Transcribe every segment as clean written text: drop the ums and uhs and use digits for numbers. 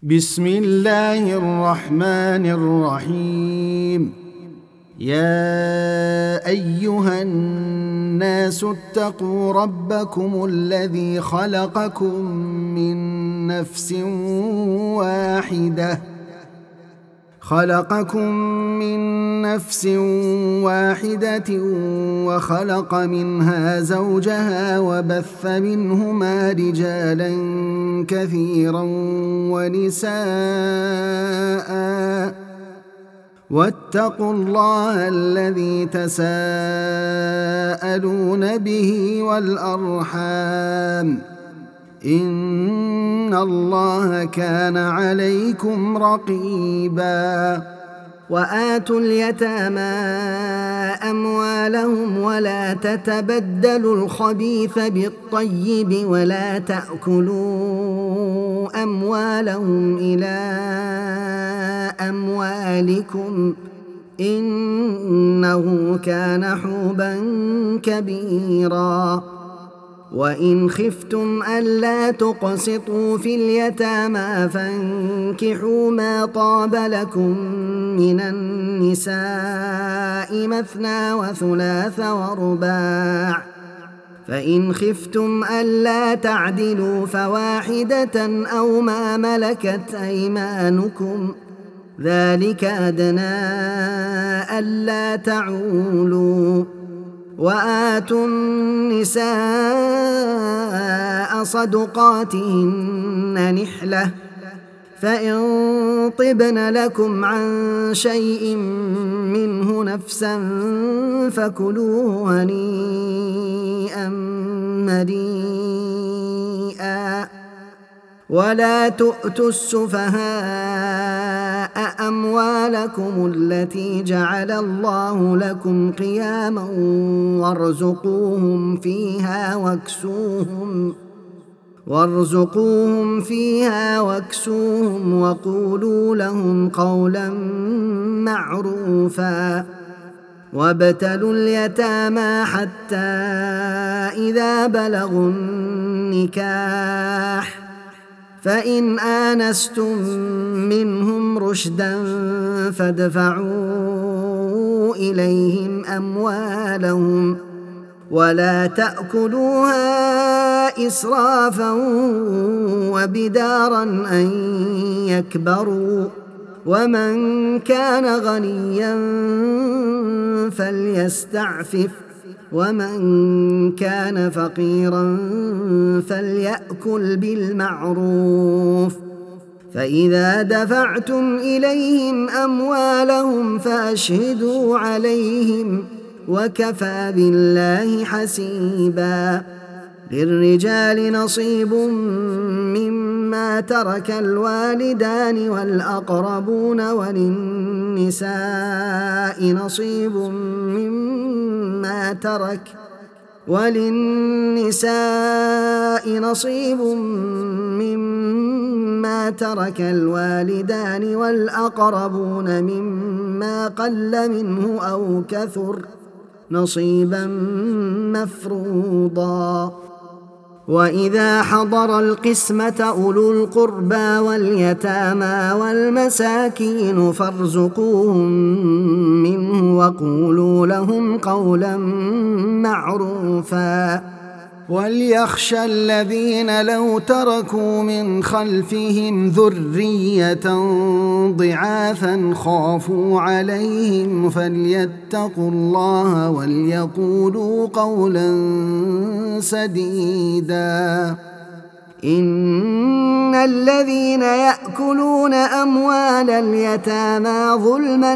بسم الله الرحمن الرحيم. يا أيها الناس اتقوا ربكم الذي خلقكم من نفس واحدة وخلق منها زوجها وبث منهما رجالا كثيرا ونساء واتقوا الله الذي تساءلون به والأرحام إن الله كان عليكم رقيبا. وآتوا اليتامى أموالهم ولا تتبدلوا الخبيث بالطيب ولا تأكلوا أموالهم إلى أموالكم إنه كان حوبا كبيرا. وإن خفتم ألا تقسطوا في اليتامى فانكحوا ما طاب لكم من النساء مثنى وثلاث ورباع، فإن خفتم ألا تعدلوا فواحدة أو ما ملكت أيمانكم ذلك أدنى ألا تعولوا. وآتوا النساء صدقاتهن نحلة فإن طبن لكم عن شيء منه نفسا فكلوه هنيئا مريئا. ولا تؤتوا السفهاء أموالكم التي جعل الله لكم قياما وارزقوهم فيها واكسوهم وقولوا لهم قولا معروفا. وابتلوا اليتامى حتى إذا بلغوا النكاح فإن آنستم منهم رشدا فادفعوا إليهم أموالهم ولا تأكلوها إسرافا وبدارا أن يكبروا. ومن كان غنيا فليستعفف ومن كان فقيرا فليأكل بالمعروف. فإذا دفعتم إليهم أموالهم فأشهدوا عليهم وكفى بالله حسيبا. للرجال نصيب مما ترك الوالدان والأقربون وللنساء نصيب مما ترك الوالدان والأقربون مما قل منه أو كثر نصيبا مفروضا. وإذا حضر القسمة أولو القربى واليتامى والمساكين فارزقوهم منه وقولوا لهم قولا معروفا. وليخشى الذين لو تركوا من خلفهم ذرية ضعافا خافوا عليهم فليتقوا الله وليقولوا قولا سديدا. إن الذين يأكلون أموال اليتامى ظلما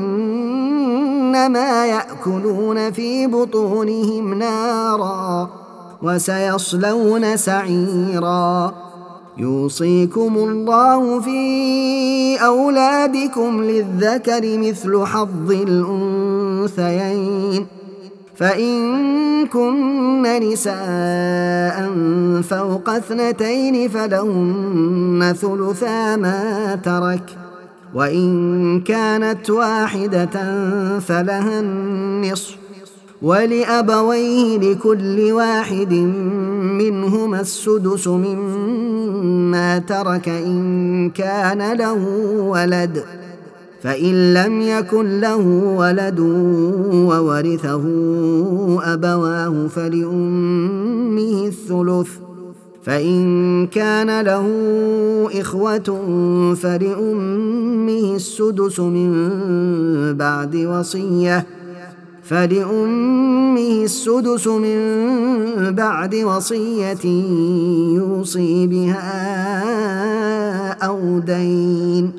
إنما يأكلون في بطونهم نارا وسيصلون سعيرا. يوصيكم الله في أولادكم للذكر مثل حظ الأنثيين فإن كن نساء فوق 2 فلهن ثلثا ما ترك وإن كانت واحدة فلها النصف ولأبويه لكل واحد منهما السدس مما مما ترك إن كان له ولد، فإن لم يكن له ولد وورثه أبواه فلأمه الثلث، فإن كان له إخوة فلأمه السدس من بعد وصية يوصي بها أو دين.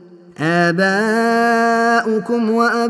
آباؤكم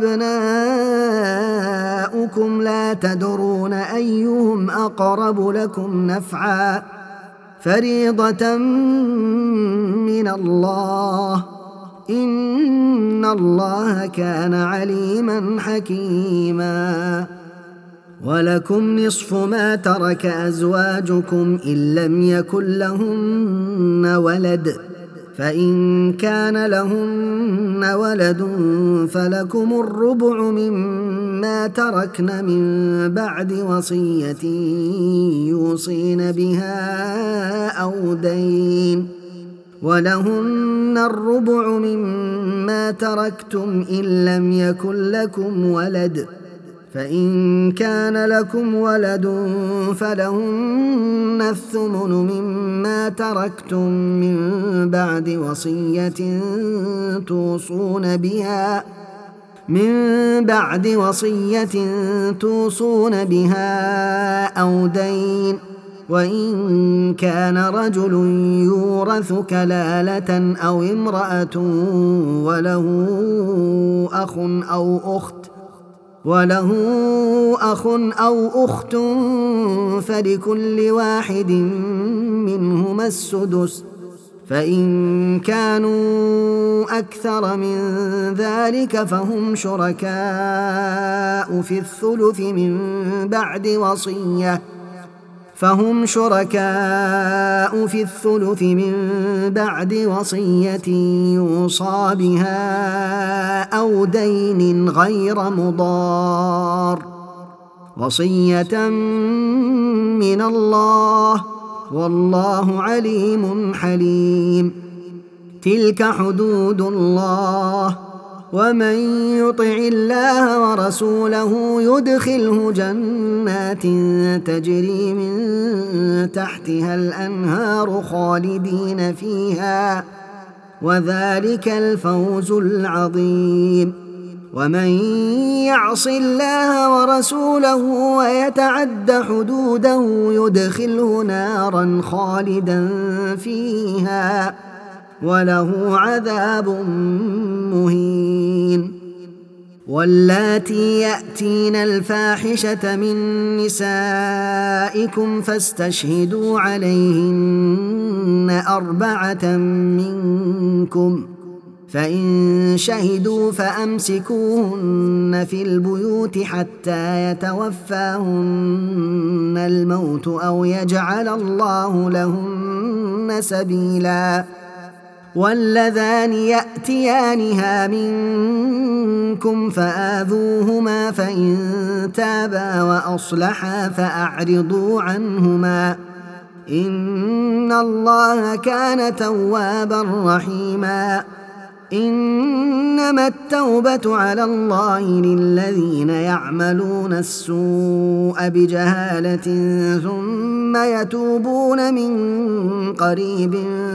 وأبناؤكم لا تدرون أيهم أقرب لكم نفعا، فريضة من الله، إن الله كان عليما حكيما. ولكم نصف ما ترك أزواجكم إن لم يكن لهن ولد، فإن كان لهن ولد فلكم الربع مما تركن من بعد وصية يوصين بها أو دين، ولهن الربع مما تركتم إن لم يكن لكم ولد، فإن كان لكم ولد فلهن الثمن مما تركتم من بعد وصية توصون بها أو دين. وإن كان رجل يورث كلالة أو امرأة وله أخ أو أخت فلكل واحد منهما السدس، فإن كانوا أكثر من ذلك فهم شركاء في الثلث من بعد وصية يوصى بها أو دين غير مضار، وصية من الله، والله عليم حليم. تلك حدود الله، ومن يطع الله ورسوله يدخله جنات تجري من تحتها الأنهار خالدين فيها، وذلك الفوز العظيم. ومن يعص الله ورسوله ويتعد حدوده يدخله نارا خالدا فيها وله عذاب مهين. واللاتي يأتين الفاحشة من نسائكم فاستشهدوا عليهن 4 منكم، فإن شهدوا فأمسكوهن في البيوت حتى يتوفاهن الموت أو يجعل الله لهن سبيلا. واللذان يأتيانها منكم فآذوهما، فإن تابا وأصلحا فأعرضوا عنهما، إن الله كان توابا رحيما. إنما التوبة على الله للذين يعملون السوء بجهالة ثم يتوبون من قريب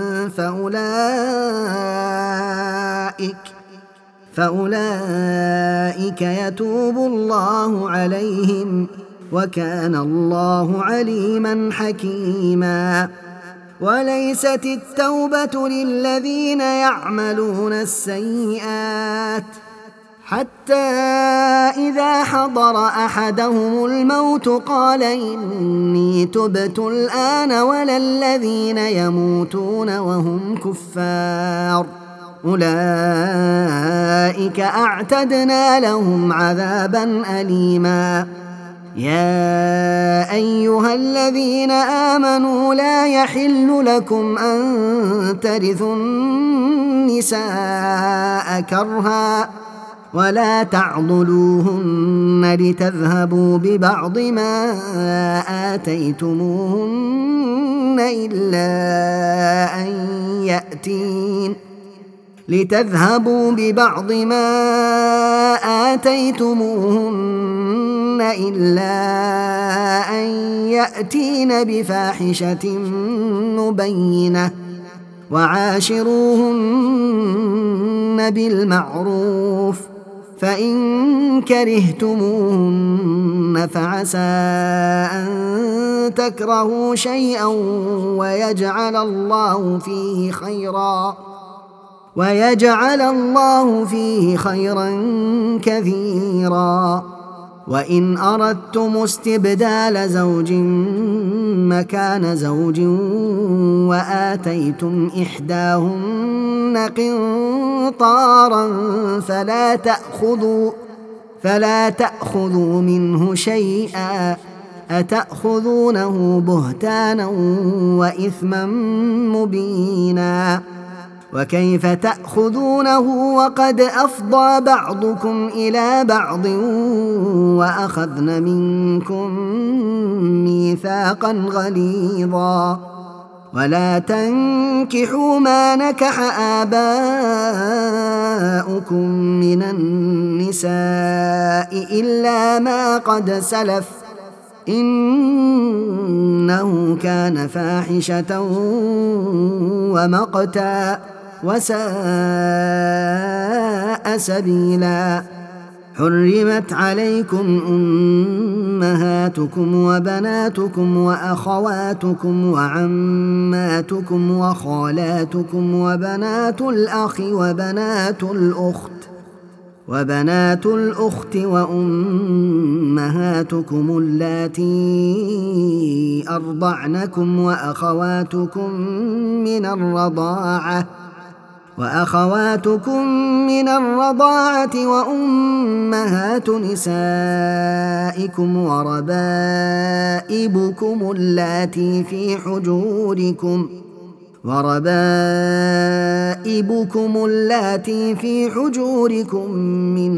فأولئك يتوب الله عليهم، وكان الله عليما حكيما. وليست التوبة للذين يعملون السيئات حتى إذا حضر أحدهم الموت قال إني تبت الآن، ولا الذين يموتون وهم كفار، أولئك أعتدنا لهم عذابا أليما. يا أيها الذين آمنوا لا يحل لكم أن ترثوا النساء كرها، ولا تعضلوهن لتذهبوا ببعض ما آتيتموهن إلا أن يأتين بفاحشة مبينة وعاشروهن بالمعروف فإن كرهتموهن فعسى أن تكرهوا شيئا ويجعل الله فيه خيرا كثيرا. وإن أردتم استبدال زوج مكان زوج وآتيتم إحداهن قنطارا فلا تأخذوا منه شيئا أتأخذونه بهتانا وإثما مبينا. وكيف تأخذونه وقد أفضى بعضكم إلى بعض وأخذن منكم ميثاقا غليظا. ولا تنكحوا ما نكح آباؤكم من النساء إلا ما قد سلف إنه كان فاحشة ومقتا وساء سبيلا. حرمت عليكم أمهاتكم وبناتكم وأخواتكم وعماتكم وخالاتكم وبنات الأخ وبنات الأخت وأمهاتكم اللاتي أرضعنكم وأخواتكم من الرضاعة وأمهات نسائكم وربائبكم اللاتي في حجوركم من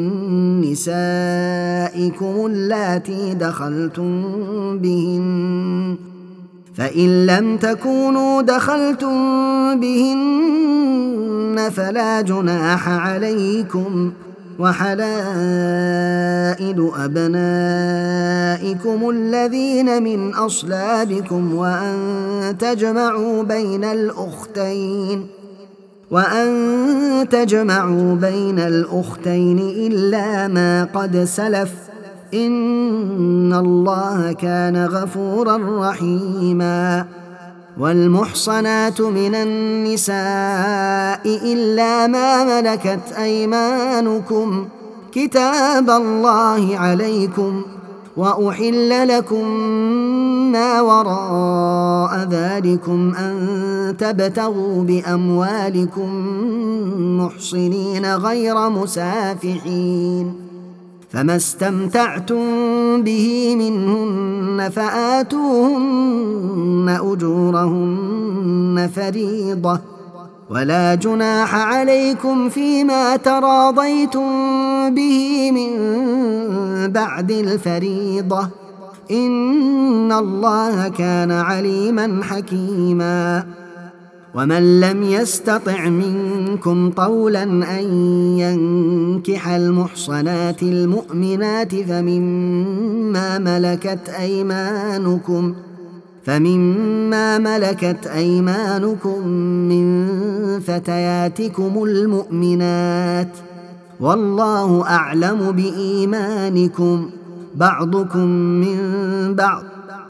نسائكم اللاتي دخلتم بهن فإن لم تكونوا دخلتم بهن فلا جناح عليكم. وحلائل أبنائكم الذين من أصلابكم وأن تجمعوا بين الأختين إلا ما قد سلف إن الله كان غفورا رحيما. والمحصنات من النساء إلا ما ملكت أيمانكم كتاب الله عليكم وأحل لكم ما وراء ذلكم أن تبتغوا بأموالكم محصنين غير مسافحين فما استمتعتم به منهن فآتوهن أجورهن فريضة ولا جناح عليكم فيما تراضيتم به من بعد الفريضة إن الله كان عليما حكيما. ومن لم يستطع منكم طولا أن ينكح المحصنات المؤمنات فمما ملكت أيمانكم من فتياتكم المؤمنات والله أعلم بإيمانكم بعضكم من بعض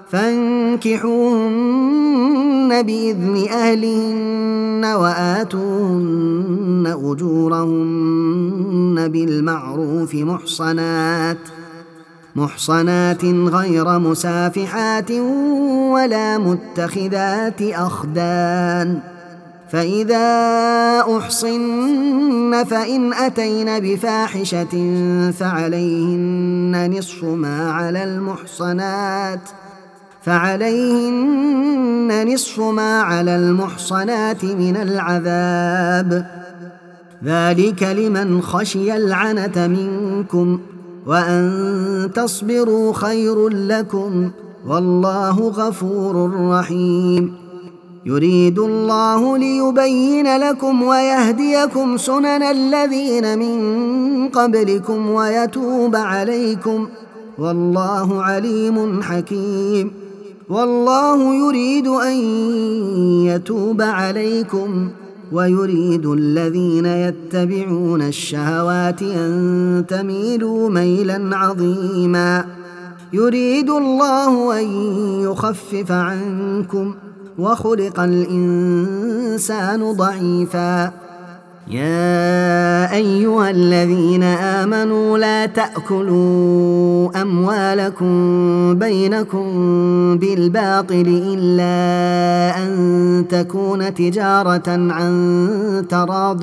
فانكحوهن بإذن أهلهن وآتوهن أجورهن بالمعروف محصنات غير مسافحات ولا متخذات أخدان. فإذا أحصن فإن أتين بفاحشة فعليهن نصف ما على المحصنات من العذاب ذلك لمن خشي العنة منكم، وأن تصبروا خير لكم، والله غفور رحيم. يريد الله ليبين لكم ويهديكم سنن الذين من قبلكم ويتوب عليكم، والله عليم حكيم. والله يريد أن يتوب عليكم، ويريد الذين يتبعون الشهوات أن تميلوا ميلا عظيما. يريد الله أن يخفف عنكم، وخلق الإنسان ضعيفا. يا أيها الذين آمنوا لا تأكلوا أموالكم بينكم بالباطل إلا أن تكون تجارة عن تراض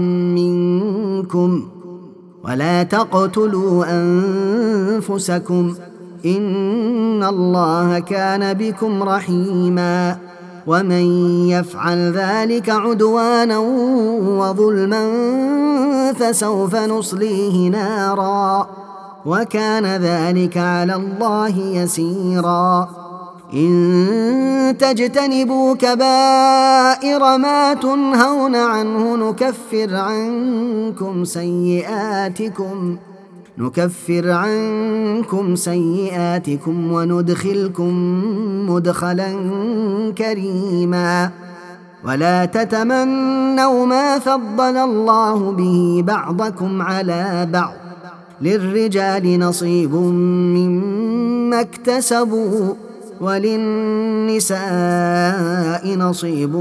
منكم، ولا تقتلوا أنفسكم، إن الله كان بكم رحيما. ومن يفعل ذلك عدوانا وظلما فسوف نصليه نارا، وكان ذلك على الله يسيرا. إن تجتنبوا كبائر ما تنهون عنه نكفر عنكم سيئاتكم وندخلكم مدخلا كريما. ولا تتمنوا ما فضل الله به بعضكم على بعض، للرجال نصيب مما اكتسبوا، وللنساء نصيب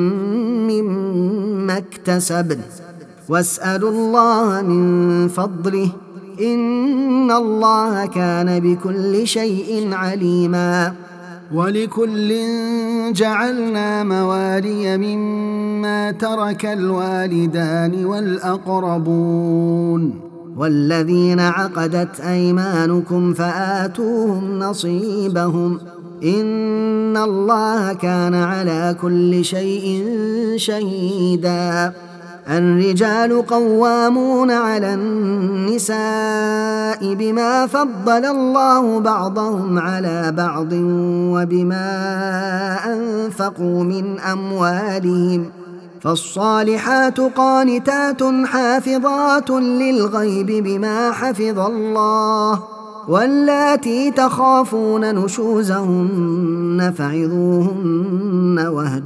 مما اكتسبن، واسألوا الله من فضله، إن الله كان بكل شيء عليما. ولكل جعلنا موالي مما ترك الوالدان والأقربون، والذين عقدت أيمانكم فآتوهم نصيبهم، إن الله كان على كل شيء شهيدا. الرجال قوامون على النساء بما فضل الله بعضهم على بعض وبما أنفقوا من أموالهم، فالصالحات قانتات حافظات للغيب بما حفظ الله، واللاتي تخافون نشوزهن فعظوهن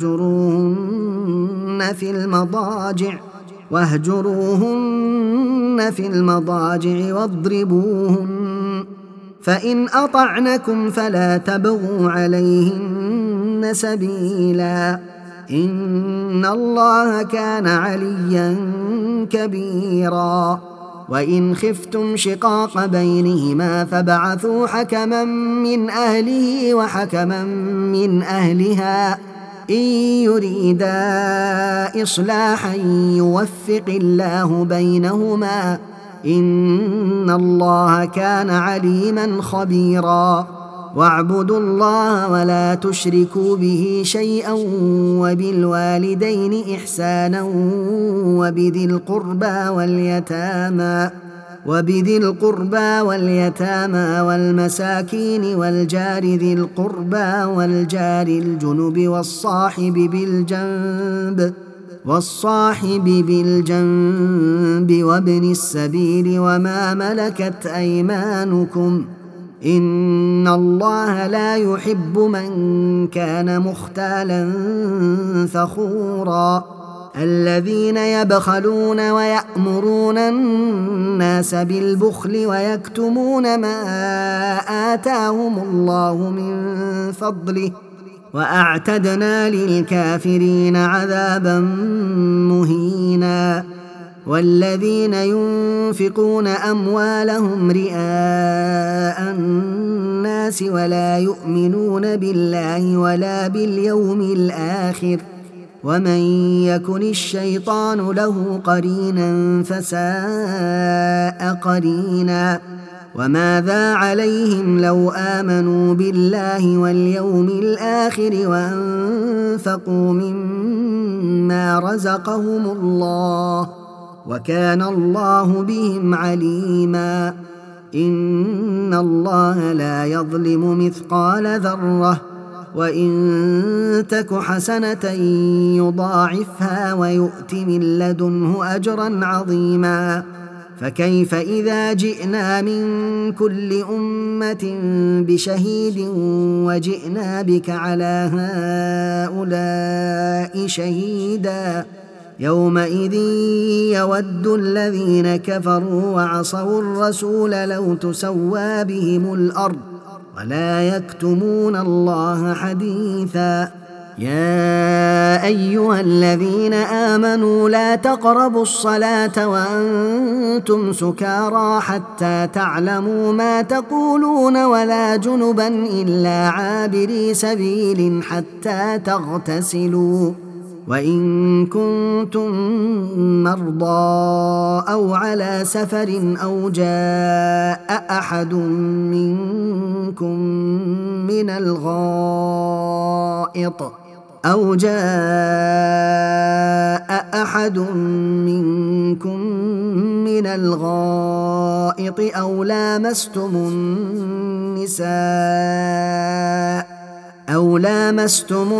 واهجروهن في المضاجع واضربوهن، فإن أطعنكم فلا تبغوا عليهن سبيلا، إن الله كان عليا كبيرا. وإن خفتم شقاق بينهما فابعثوا حكما من أهله وحكما من أهلها، إن يريدا إصلاحا يوفق الله بينهما، إن الله كان عليما خبيرا. واعبدوا الله ولا تشركوا به شيئا، وبالوالدين إحسانا، وبذي القربى واليتامى والمساكين والجار ذي القربى والجار الجنب والصاحب بالجنب وابن السبيل وما ملكت أيمانكم، إن الله لا يحب من كان مختالا فخورا. الذين يبخلون ويأمرون الناس بالبخل ويكتمون ما آتاهم الله من فضله، وأعتدنا للكافرين عذابا مهينا. والذين ينفقون أموالهم رئاء الناس ولا يؤمنون بالله ولا باليوم الآخر، ومن يكن الشيطان له قرينا فساء قرينا. وماذا عليهم لو آمنوا بالله واليوم الآخر وأنفقوا مما رزقهم الله، وكان الله بهم عليما إن الله لا يظلم مثقال ذرة وإن تك حسنة يضاعفها ويؤت من لدنه أجرا عظيما فكيف إذا جئنا من كل أمة بشهيد وجئنا بك على هؤلاء شهيدا يومئذ يود الذين كفروا وعصوا الرسول لو تسوى بهم الأرض ولا يكتمون الله حديثا يا أيها الذين آمنوا لا تقربوا الصلاة وأنتم سكارى حتى تعلموا ما تقولون ولا جنبا إلا عابري سبيل حتى تغتسلوا وإن كنتم مرضى أو على سفر أو جاء أحد منكم من الغائط أو لامستم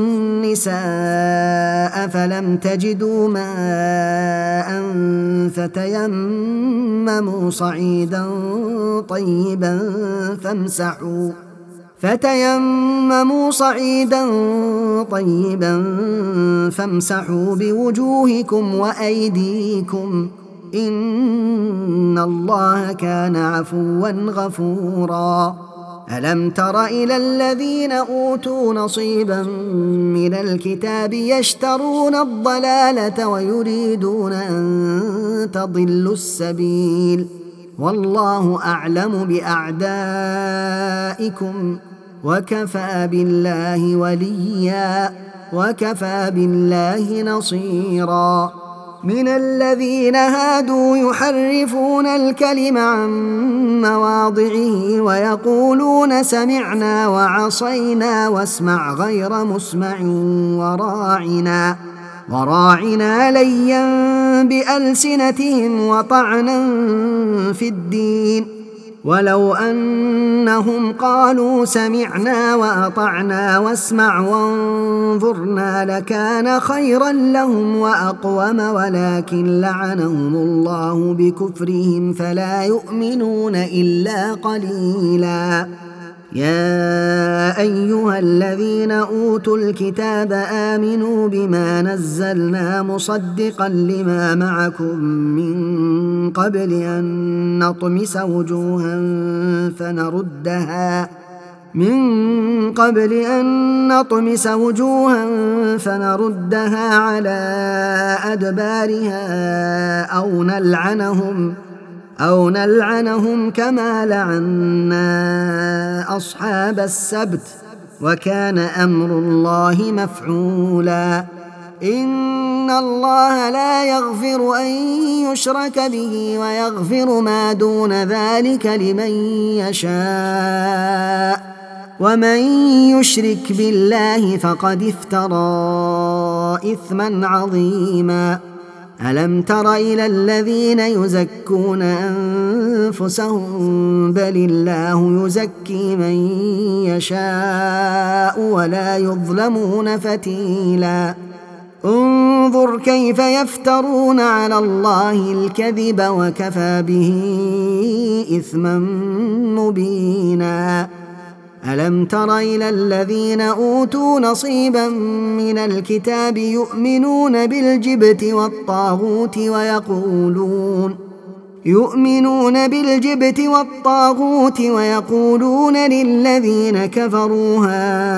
النساء فلم تجدوا ماء فتيمموا صعيدا طيبا فامسحوا بوجوهكم وأيديكم إن الله كان عفوا غفورا ألم تر إلى الذين أوتوا نصيبا من الكتاب يشترون الضلالة ويريدون أن تضلوا السبيل والله أعلم بأعدائكم وكفى بالله وليا وكفى بالله نصيرا من الذين هادوا يحرفون الكلم عن مواضعه ويقولون سمعنا وعصينا واسمع غير مسمع وراعنا ليا بألسنتهم وطعنا في الدين ولو أنهم قالوا سمعنا وأطعنا واسمع وانظرنا لكان خيرا لهم وأقوم ولكن لعنهم الله بكفرهم فلا يؤمنون إلا قليلا يا أيها الذين أوتوا الكتاب آمنوا بما نزلنا مصدقا لما معكم من قبل أن نطمس وجوها فنردها على أدبارها أو نلعنهم كما لعنا أصحاب السبت وكان أمر الله مفعولا إن الله لا يغفر أن يشرك به ويغفر ما دون ذلك لمن يشاء ومن يشرك بالله فقد افترى إثما عظيما ألم تر إلى الذين يزكون أنفسهم بل الله يزكي من يشاء ولا يظلمون فتيلا انظر كيف يفترون على الله الكذب وكفى به إثما مبينا ألم تر إلى الذين أوتوا نصيبا من الكتاب يؤمنون بالجبت والطاغوت ويقولون للذين كفروا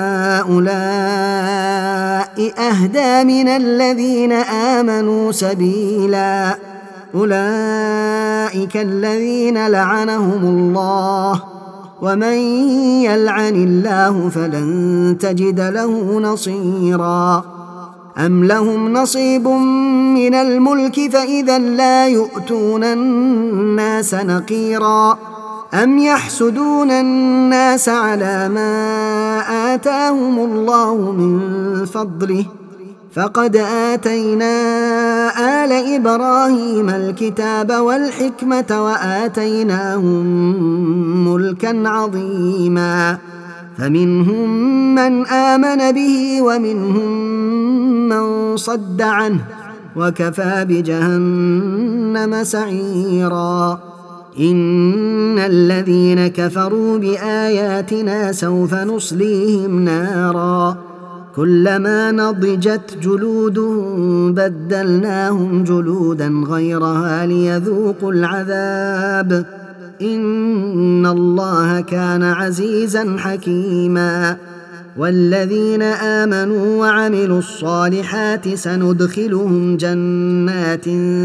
هؤلاء أهدى من الذين آمنوا سبيلا أولئك الذين لعنهم الله ومن يلعن الله فلن تجد له نصيرا أم لهم نصيب من الملك فإذا لا يؤتون الناس نقيرا أم يحسدون الناس على ما آتاهم الله من فضله فقد آتينا آل إبراهيم الكتاب والحكمة وآتيناهم ملكا عظيما فمنهم من آمن به ومنهم من صد عنه وكفى بجهنم سعيرا إن الذين كفروا بآياتنا سوف نصليهم نارا كلما نضجت جلودهم بدلناهم جلودا غيرها ليذوقوا العذاب إن الله كان عزيزا حكيما والذين آمنوا وعملوا الصالحات سندخلهم جنات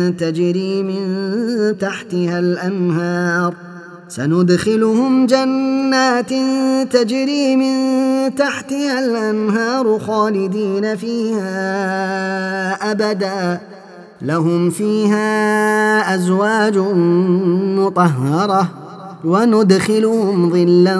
تجري من تحتها الأنهار خالدين فيها أبدا لهم فيها أزواج مطهرة وندخلهم ظلا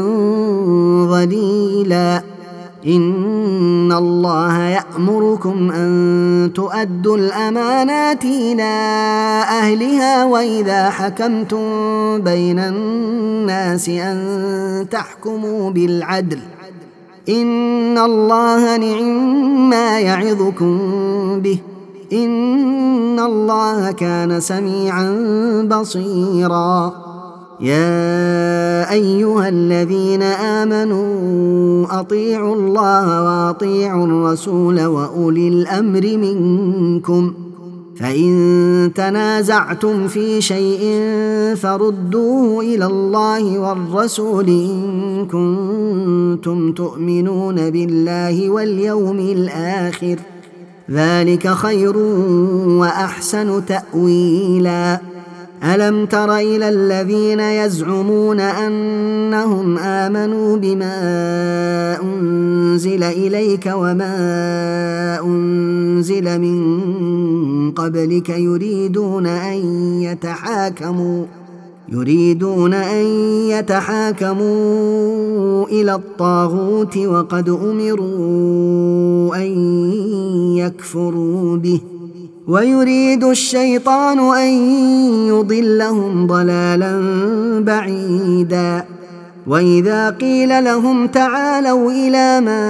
ظليلا إن الله يأمركم أن تؤدوا الأمانات إلى أهلها وإذا حكمتم بين الناس أن تحكموا بالعدل إن الله نعما يعظكم به إن الله كان سميعا بصيرا يا أيها الذين آمنوا أطيعوا الله وأطيعوا الرسول وأولي الأمر منكم فإن تنازعتم في شيء فردوه إلى الله والرسول إن كنتم تؤمنون بالله واليوم الآخر ذلك خير وأحسن تأويلا ألم تر إلى الذين يزعمون أنهم آمنوا بما أنزل إليك وما أنزل من قبلك يريدون أن يتحاكموا إلى الطاغوت وقد أمروا أن يكفروا به ويريد الشيطان أن يضلهم ضلالا بعيدا وإذا قيل لهم تعالوا إلى ما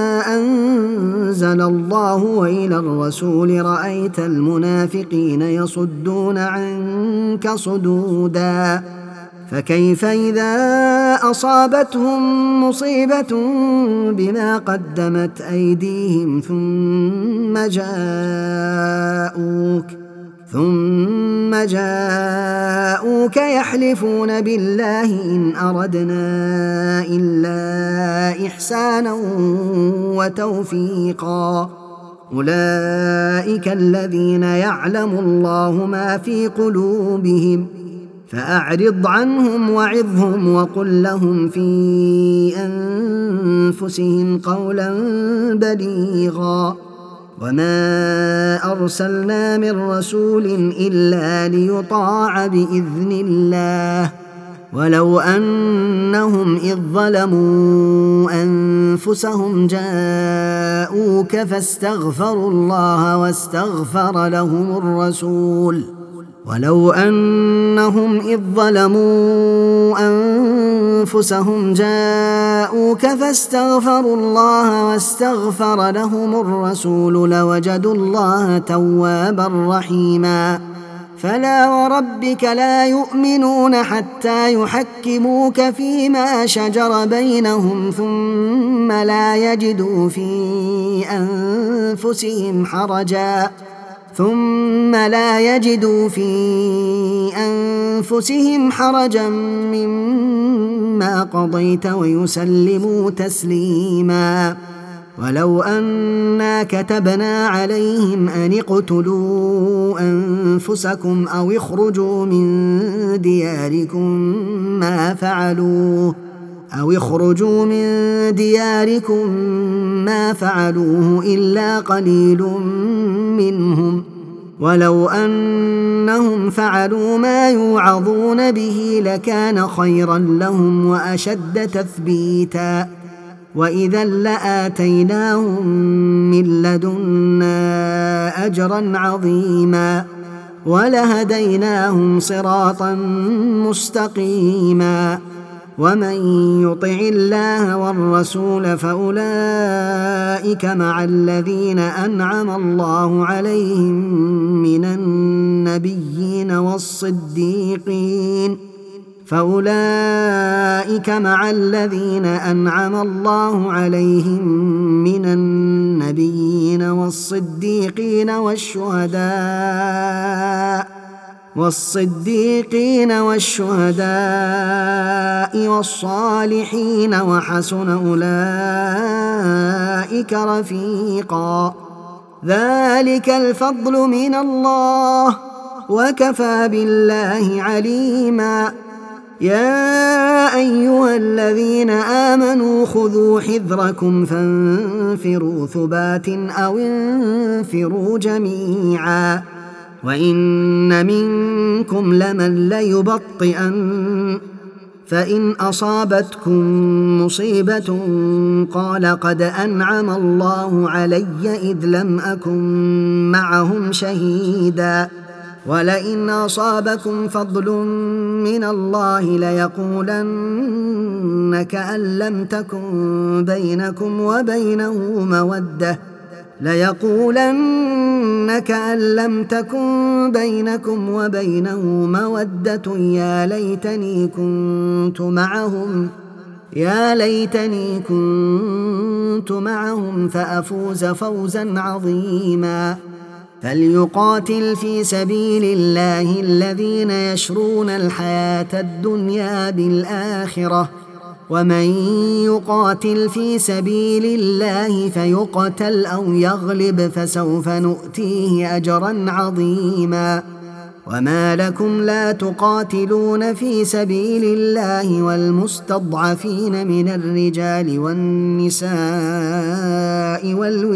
أنزل الله وإلى الرسول رأيت المنافقين يصدون عنك صدودا فكيف إذا أصابتهم مصيبة بما قدمت أيديهم ثم جاءوك يحلفون بالله إن أردنا إلا إحسانا وتوفيقا أولئك الذين يعلم الله ما في قلوبهم فأعرض عنهم وعظهم وقل لهم في أنفسهم قولا بليغا وما أرسلنا من رسول إلا ليطاع بإذن الله ولو أنهم إذ ظلموا أنفسهم جاءوك فاستغفروا الله واستغفر لهم الرسول لوجدوا الله توابا رحيما فلا وربك لا يؤمنون حتى يحكموك فيما شجر بينهم ثم لا يجدوا في أنفسهم حرجا مما قضيت ويسلموا تسليما ولو أنا كتبنا عليهم أن اقتلوا أنفسكم أو اخرجوا من دياركم ما فعلوه إلا قليل منهم ولو أنهم فعلوا ما يوعظون به لكان خيرا لهم وأشد تثبيتا وإذا لآتيناهم من لدنا أجرا عظيما ولهديناهم صراطا مستقيما. ومن يطع الله والرسول فأولئك مع الذين أنعم الله عليهم من النبيين والصديقين والشهداء والصالحين وحسن أولئك رفيقا. ذلك الفضل من الله وكفى بالله عليما. يا أيها الذين آمنوا خذوا حذركم فانفروا ثبات أو انفروا جميعا. وإن منكم لمن ليبطئن فإن أصابتكم مصيبة قال قد أنعم الله علي إذ لم أكن معهم شهيدا ولئن أصابكم فضل من الله ليقولن كأن لم تكن بينكم وبينه مودة يا ليتني كنت معهم فأفوز فوزا عظيما. فليقاتل في سبيل الله الذين يشرون الحياة الدنيا بالآخرة ومن يقاتل في سبيل الله فيقتل أو يغلب فسوف نؤتيه أجرا عظيما. وما لكم لا تقاتلون في سبيل الله والمستضعفين من الرجال والنساء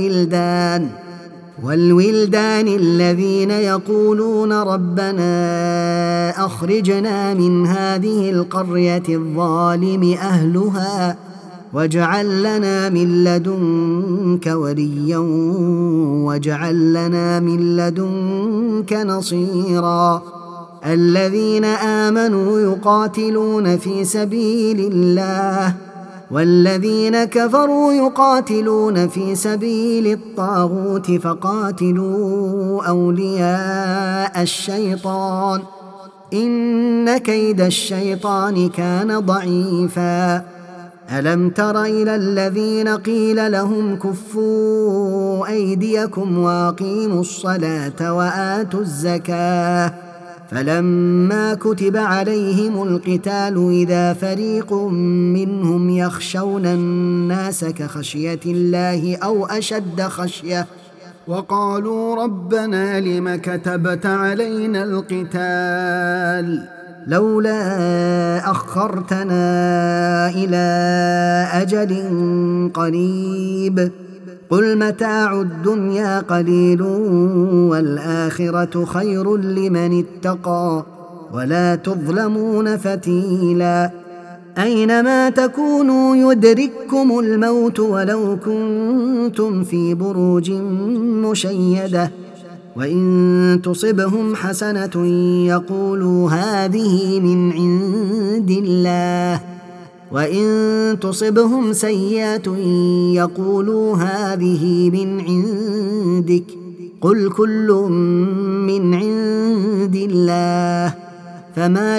والولدان الذين يقولون ربنا أخرجنا من هذه القرية الظالم أهلها واجعل لنا من لدنك وليا واجعل لنا من لدنك نصيرا. الذين آمنوا يقاتلون في سبيل الله والذين كفروا يقاتلون في سبيل الطاغوت فقاتلوا أولياء الشيطان إن كيد الشيطان كان ضعيفا. ألم تر إلى الذين قيل لهم كفوا أيديكم وأقيموا الصلاة وآتوا الزكاة فلما كتب عليهم القتال إذا فريق منهم يخشون الناس كخشية الله أو أشد خشية وقالوا ربنا لم كتبت علينا القتال لولا أخرتنا إلى أجل قريب قل متاع الدنيا قليل والآخرة خير لمن اتقى ولا تظلمون فتيلا. أينما تكونوا يدرككم الموت ولو كنتم في بروج مشيدة وإن تصبهم حسنة يقولوا هذه من عند الله وإن تصبهم سيئة يقولوا هذه من عندك قل كل من عند الله. فما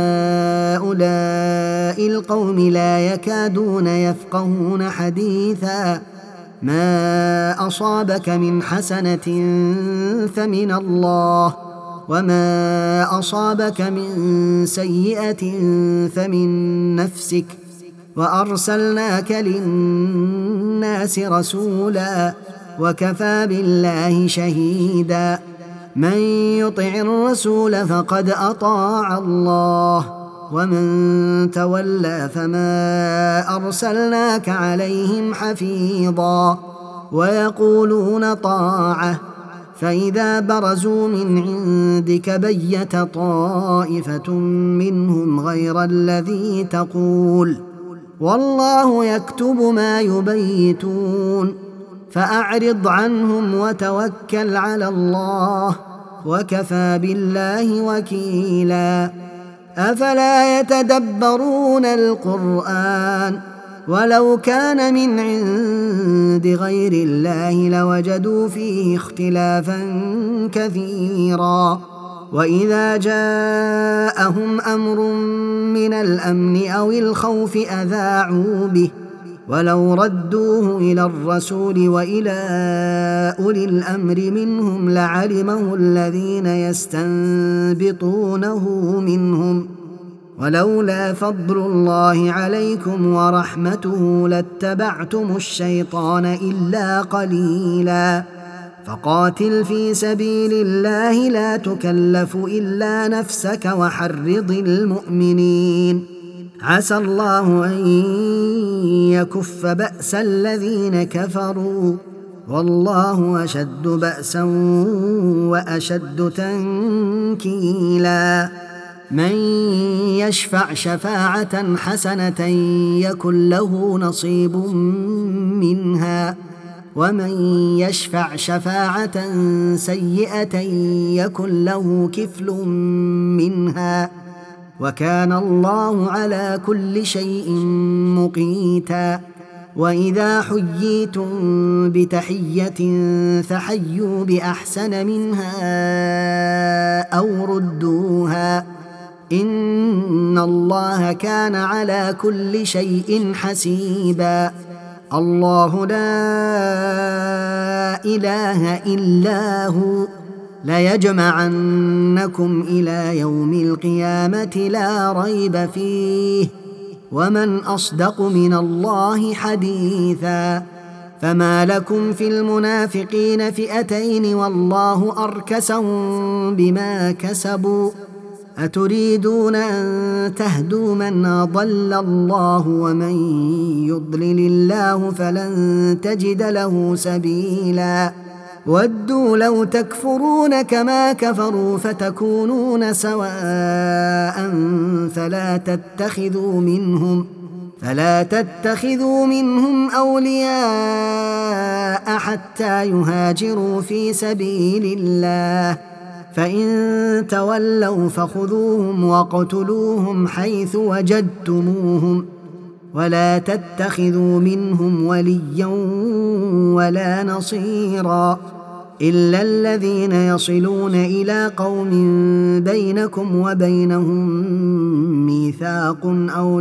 لهؤلاء القوم لا يكادون يفقهون حديثا. ما أصابك من حسنة فمن الله وما أصابك من سيئة فمن نفسك وأرسلناك للناس رسولا وكفى بالله شهيدا. من يطع الرسول فقد أطاع الله ومن تولى فما أرسلناك عليهم حفيظا. ويقولون طاعة فإذا برزوا من عندك بيت طائفة منهم غير الذي تقول والله يكتب ما يبيتون فأعرض عنهم وتوكل على الله وكفى بالله وكيلا أفلا يتدبرون القرآن ولو كان من عند غير الله لوجدوا فيه اختلافا كثيرا وإذا جاءهم أمر من الأمن أو الخوف أذاعوا به ولو ردوه إلى الرسول وإلى أولي الأمر منهم لعلمه الذين يستنبطونه منهم ولولا فضل الله عليكم ورحمته لاتبعتم الشيطان إلا قليلا فقاتل في سبيل الله لا تكلف إلا نفسك وحرض المؤمنين عسى الله أن يكف بأس الذين كفروا والله أشد بأسا وأشد تنكيلا من يشفع شفاعة حسنة يكن له نصيب منها ومن يشفع شفاعة سيئة يكن له كفل منها وكان الله على كل شيء مقيتا وإذا حييتم بتحية فحيوا بأحسن منها أو ردوها إن الله كان على كل شيء حسيبا الله لا إله إلا هو ليجمعنكم إلى يوم القيامة لا ريب فيه ومن أصدق من الله حديثا فما لكم في المنافقين فئتين والله أركسهم بما كسبوا أتريدون أن تهدوا من أضل الله ومن يضلل الله فلن تجد له سبيلا ودوا لو تكفرون كما كفروا فتكونون سواء فلا تتخذوا منهم أولياء حتى يهاجروا في سبيل الله فإن تولوا فخذوهم واقتلوهم حيث وجدتموهم ولا تتخذوا منهم وليا ولا نصيرا إلا الذين يصلون إلى قوم بينكم وبينهم ميثاق أو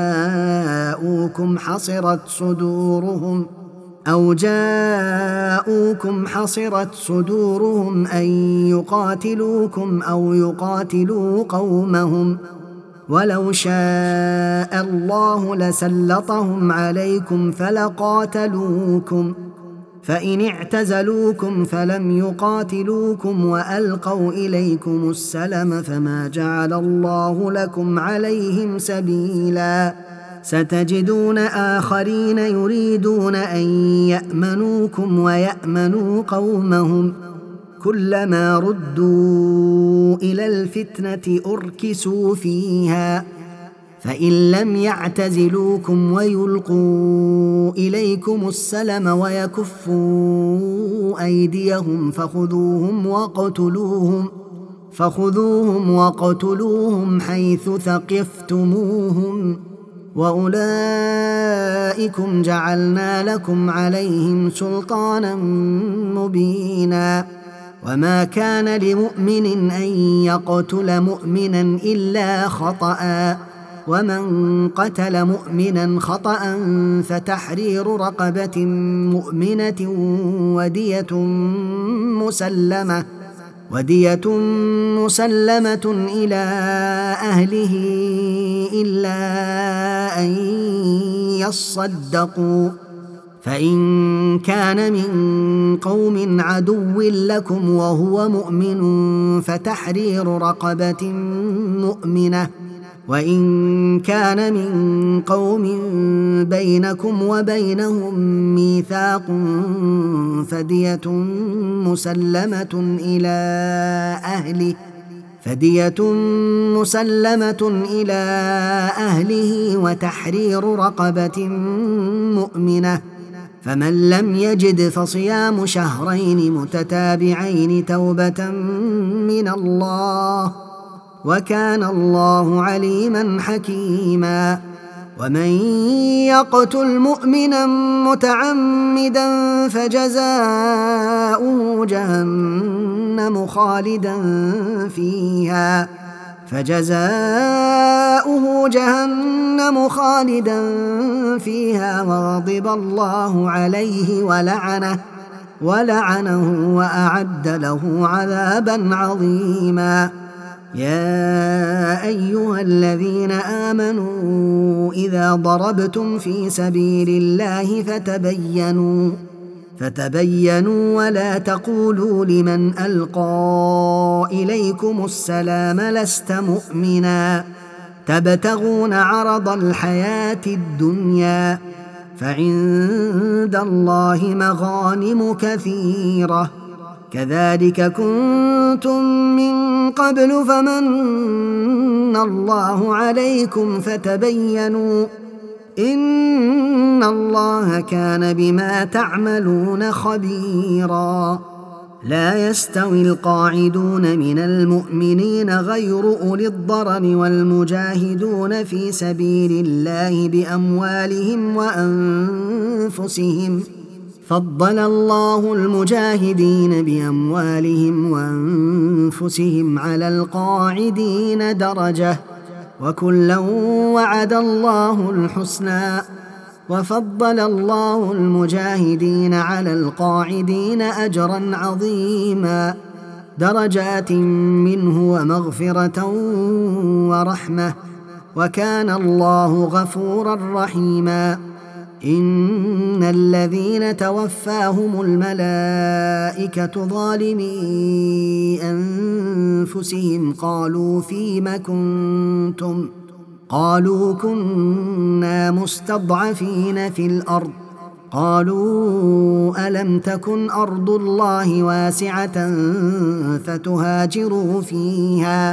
جاءوكم حصرت صدورهم أن يقاتلوكم أو يقاتلوا قومهم ولو شاء الله لسلطهم عليكم فلقاتلوكم فإن اعتزلوكم فلم يقاتلوكم وألقوا إليكم السلم فما جعل الله لكم عليهم سبيلا ستجدون آخرين يريدون أن يأمنوكم ويأمنوا قومهم كلما ردوا إلى الفتنة أركسوا فيها فإن لم يعتزلوكم ويلقوا إليكم السلم ويكفوا أيديهم فخذوهم واقتلوهم حيث ثقفتموهم وأولئكم جعلنا لكم عليهم سلطانا مبينا وما كان لمؤمن أن يقتل مؤمنا إلا خطأ ومن قتل مؤمنا خطأ فتحرير رقبة مؤمنة ودية مسلمة إلى أهله إلا أن يصدقوا فإن كان من قوم عدو لكم وهو مؤمن فتحرير رقبة مؤمنة وإن كان من قوم بينكم وبينهم ميثاق فدية مسلمة إلى أهله وتحرير رقبة مؤمنة فمن لم يجد فصيام شهرين متتابعين توبة من الله، وكان الله عليما حكيما. ومن يقتل مؤمنا متعمدا فجزاؤه جهنم خالدا فيها وغضب الله عليه ولعنه وأعد له عذابا عظيما. يا أيها الذين آمنوا إذا ضربتم في سبيل الله فتبينوا ولا تقولوا لمن ألقى إليكم السلام لست مؤمنا تبتغون عرض الحياة الدنيا، فعند الله مغانم كثيرة كذلك كنتم من قبل فمن الله عليكم فتبينوا إن الله كان بما تعملون خبيرا. لا يستوي القاعدون من المؤمنين غير أولي الضرر والمجاهدون في سبيل الله بأموالهم وأنفسهم، فضل الله المجاهدين بأموالهم وأنفسهم على القاعدين درجة، وكلا وعد الله الحسنى، وفضل الله المجاهدين على القاعدين أجرا عظيما، درجات منه ومغفرة ورحمة، وكان الله غفورا رحيما. إن الذين توفاهم الملائكة ظالمي أنفسهم قالوا فيم كنتم؟ قالوا كنا مستضعفين في الأرض. قالوا ألم تكن أرض الله واسعة فتهاجروا فيها،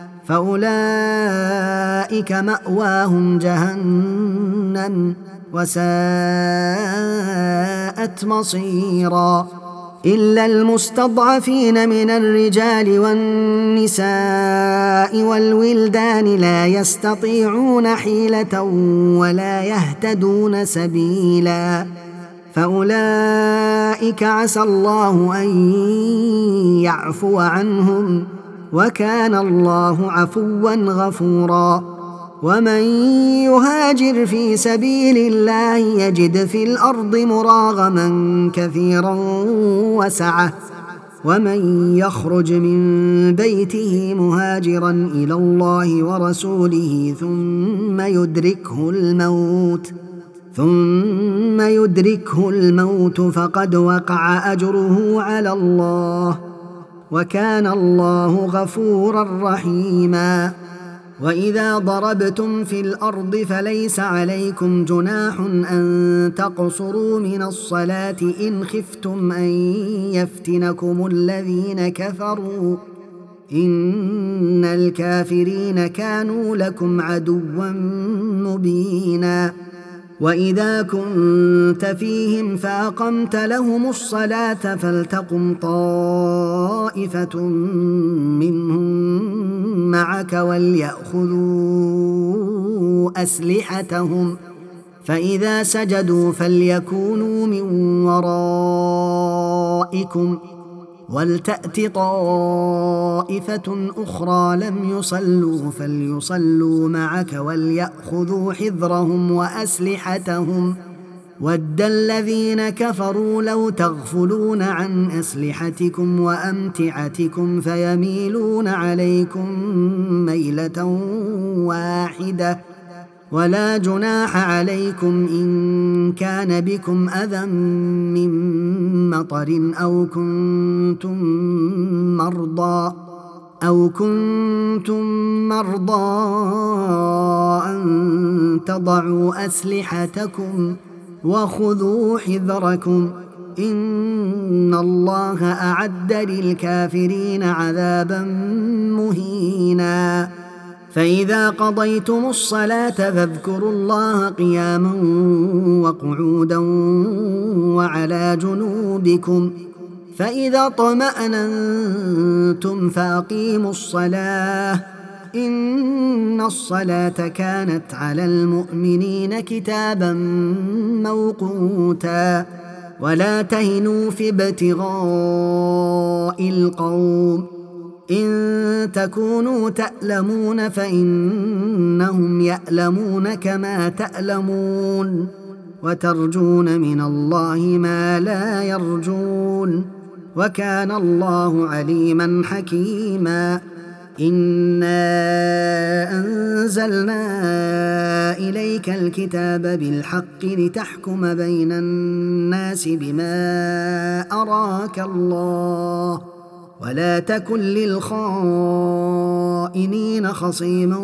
فأولئك مأواهم جهنم وساءت مصيرا. إلا المستضعفين من الرجال والنساء والولدان لا يستطيعون حيلة ولا يهتدون سبيلا، فأولئك عسى الله أن يعفو عنهم، وكان الله عفوا غفورا. ومن يهاجر في سبيل الله يجد في الأرض مراغما كثيرا وسعة، ومن يخرج من بيته مهاجرا إلى الله ورسوله ثم يدركه الموت فقد وقع أجره على الله، وكان الله غفورا رحيما. وإذا ضربتم في الأرض فليس عليكم جناح أن تقصروا من الصلاة إن خفتم أن يفتنكم الذين كفروا، إن الكافرين كانوا لكم عدوا مبينا. وإذا كنت فيهم فأقمت لهم الصلاة فلتقم طائفة منهم معك وليأخذوا أسلحتهم، فإذا سجدوا فليكونوا من ورائكم ولتأت طائفة أخرى لم يصلوا فليصلوا معك وليأخذوا حذرهم وأسلحتهم. ود الذين كفروا لو تغفلون عن أسلحتكم وأمتعتكم فيميلون عليكم ميلة واحدة، ولا جناح عليكم إن كان بكم أذى من مطر أو كنتم مرضى أن تضعوا أسلحتكم وخذوا حذركم، إن الله أعد للكافرين عذابا مهينا. فإذا قضيتم الصلاة فاذكروا الله قياما وقعودا وعلى جنوبكم، فإذا اطمأننتم فأقيموا الصلاة، إن الصلاة كانت على المؤمنين كتابا موقوتا. ولا تهنوا في ابتغاء القوم، إن تكونوا تألمون فإنهم يألمون كما تألمون، وترجون من الله ما لا يرجون، وكان الله عليما حكيما. إنا أنزلنا إليك الكتاب بالحق لتحكم بين الناس بما أراك الله، ولا تكن للخائنين خصيما،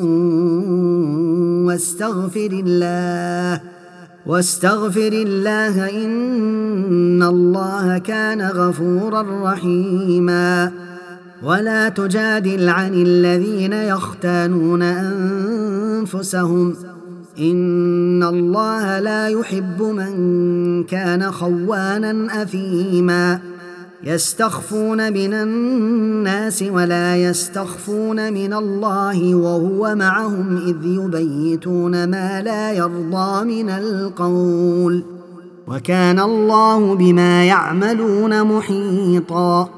واستغفر الله إن الله كان غفورا رحيما. ولا تجادل عن الذين يختانون أنفسهم، إن الله لا يحب من كان خوانا أثيما. يستخفون من الناس ولا يستخفون من الله وهو معهم إذ يبيتون ما لا يرضى من القول، وكان الله بما يعملون محيطا.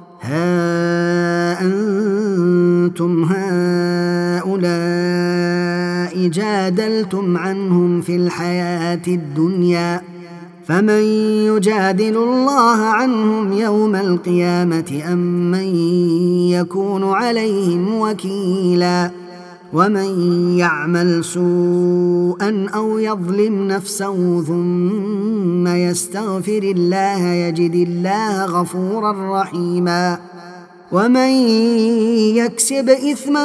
ها أنتم هؤلاء جادلتم عنهم في الحياة الدنيا، فمن يجادل الله عنهم يوم القيامة أم من يكون عليهم وكيلا؟ ومن يعمل سوءا أو يظلم نفسه ثم يستغفر الله يجد الله غفورا رحيما. ومن يكسب إثما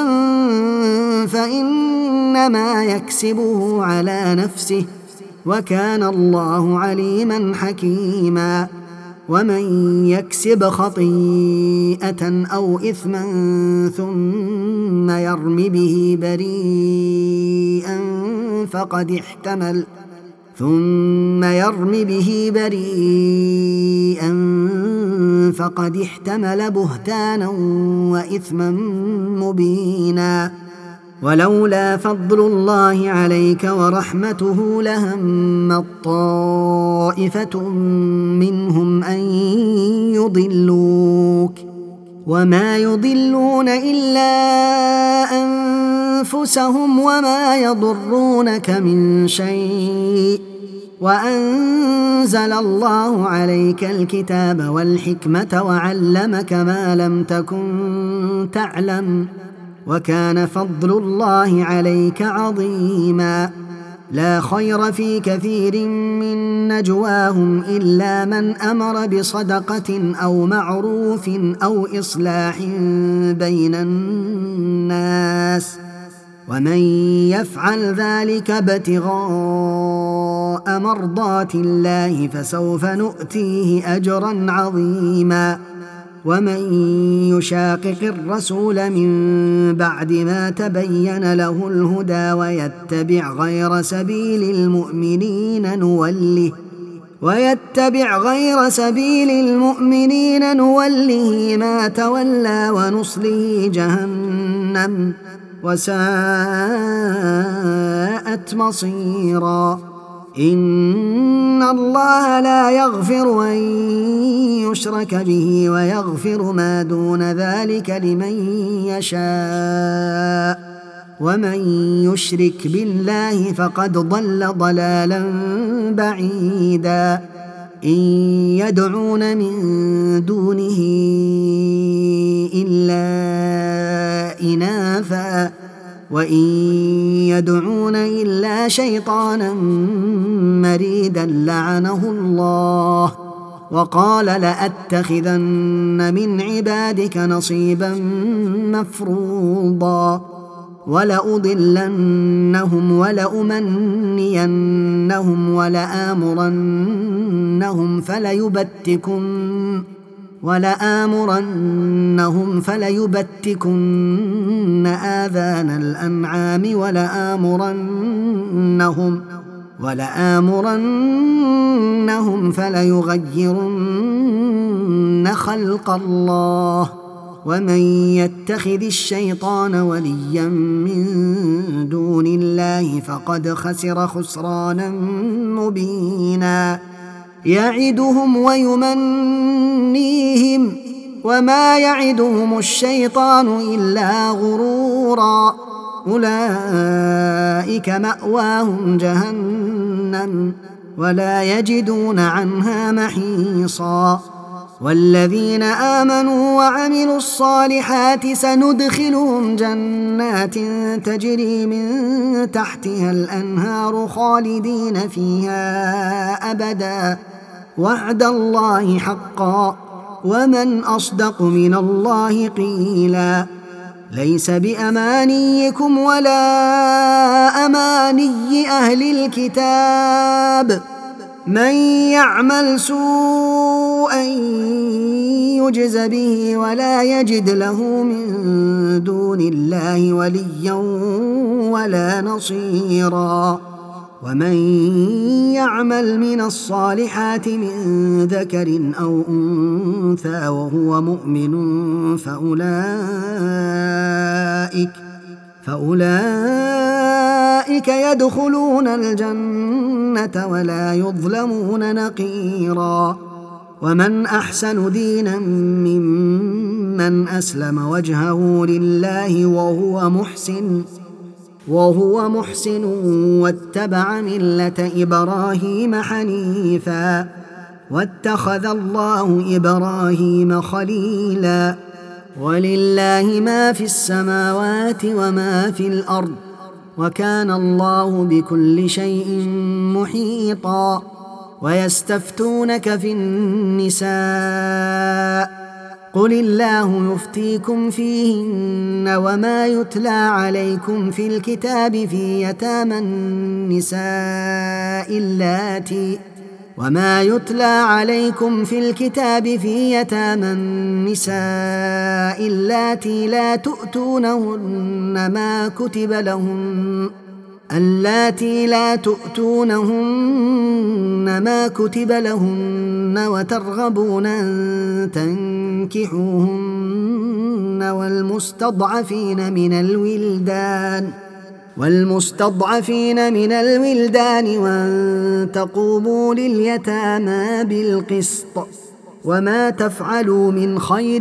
فإنما يكسبه على نفسه، وكان الله عليما حكيما. ومن يكسب خطيئة أو إثما ثم يرم به بريئا فقد احتمل بهتانا وإثما مبينا. ولولا فضل الله عليك ورحمته لهمت طائفة منهم أن يضلوك، وما يضلون إلا أنفسهم وما يضرونك من شيء، وأنزل الله عليك الكتاب والحكمة وعلمك ما لم تكن تعلم، وكان فضل الله عليك عظيما. لا خير في كثير من نجواهم إلا من أمر بصدقة أو معروف أو إصلاح بين الناس، ومن يفعل ذلك ابتغاء مرضات الله فسوف نؤتيه أجرا عظيما. ومن يشاقق الرسول من بعد ما تبين له الهدى ويتبع غير سبيل المؤمنين نوله ما تولى ونصله جهنم وساءت مصيرا. إن الله لا يغفر أن يشرك به ويغفر ما دون ذلك لمن يشاء، ومن يشرك بالله فقد ضل ضلالا بعيدا. إن يدعون من دونه إلا إناثا وإن يدعون إلا شيطانا مريدا لعنه الله، وقال لأتخذن من عبادك نصيبا مفروضا، ولأضلنهم ولأمنينهم ولآمرنهم ولآمرنهم فليبتكن آذان الأنعام ولآمرنهم فليغيرن خلق الله ومن يتخذ الشيطان وليا من دون الله فقد خسر خسرانا مبينا يعدهم ويمنيهم وما يعدهم الشيطان إلا غرورا أولئك مأواهم جهنم ولا يجدون عنها محيصا والذين آمنوا وعملوا الصالحات سندخلهم جنات تجري من تحتها الأنهار خالدين فيها أبدا وعد الله حقا ومن أصدق من الله قيلا ليس بأمانيكم ولا أماني أهل الكتاب من يعمل سوءا يجز به ولا يجد له من دون الله وليا ولا نصيرا ومن يعمل من الصالحات من ذكر أو أنثى وهو مؤمن فأولئك يدخلون الجنة ولا يظلمون نقيرا ومن أحسن دينا ممن أسلم وجهه لله وهو محسن واتبع ملة إبراهيم حنيفا واتخذ الله إبراهيم خليلا ولله ما في السماوات وما في الأرض وكان الله بكل شيء محيطا ويستفتونك في النساء قل الله يفتيكم فيهن وما يتلى عليكم في الكتاب في يتامى النساء اللاتي لا تؤتونهن ما كتب لهن وترغبون أن تنكحوهن والمستضعفين من الولدان وأن تقوموا لليتامى بالقسط وما تفعلوا من خير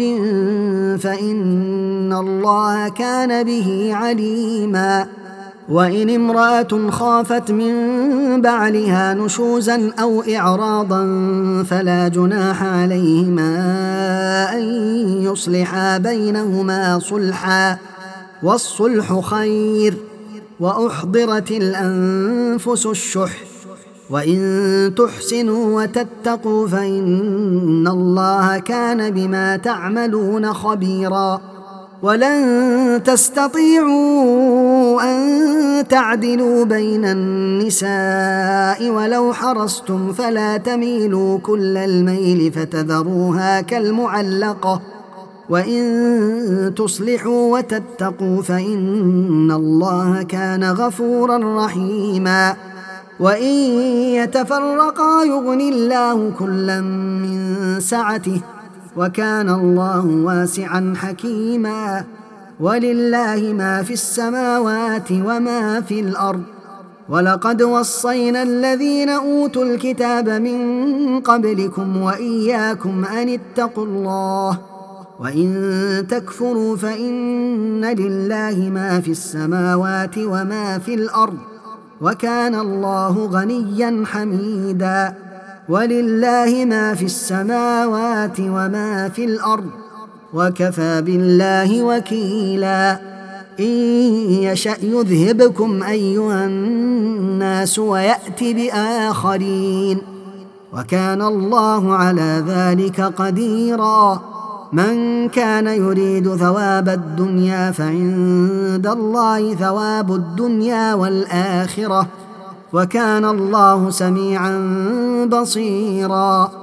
فإن الله كان به عليما وإن امرأة خافت من بعلها نشوزا أو إعراضا فلا جناح عليهما أن يصلحا بينهما صلحا والصلح خير وأحضرت الأنفس الشح وإن تحسنوا وتتقوا فإن الله كان بما تعملون خبيرا ولن تستطيعوا أن تعدلوا بين النساء ولو حرصتم فلا تميلوا كل الميل فتذروها كالمعلقة وإن تصلحوا وتتقوا فإن الله كان غفورا رحيما وإن يتفرقا يغن الله كلا من سعته وكان الله واسعا حكيما ولله ما في السماوات وما في الأرض ولقد وصينا الذين أوتوا الكتاب من قبلكم وإياكم أن اتقوا الله وإن تكفروا فإن لله ما في السماوات وما في الأرض وكان الله غنيا حميدا ولله ما في السماوات وما في الأرض وكفى بالله وكيلا إن يشأ يذهبكم أيها الناس ويأتي بآخرين وكان الله على ذلك قديرا من كان يريد ثواب الدنيا فعند الله ثواب الدنيا والآخرة وكان الله سميعا بصيرا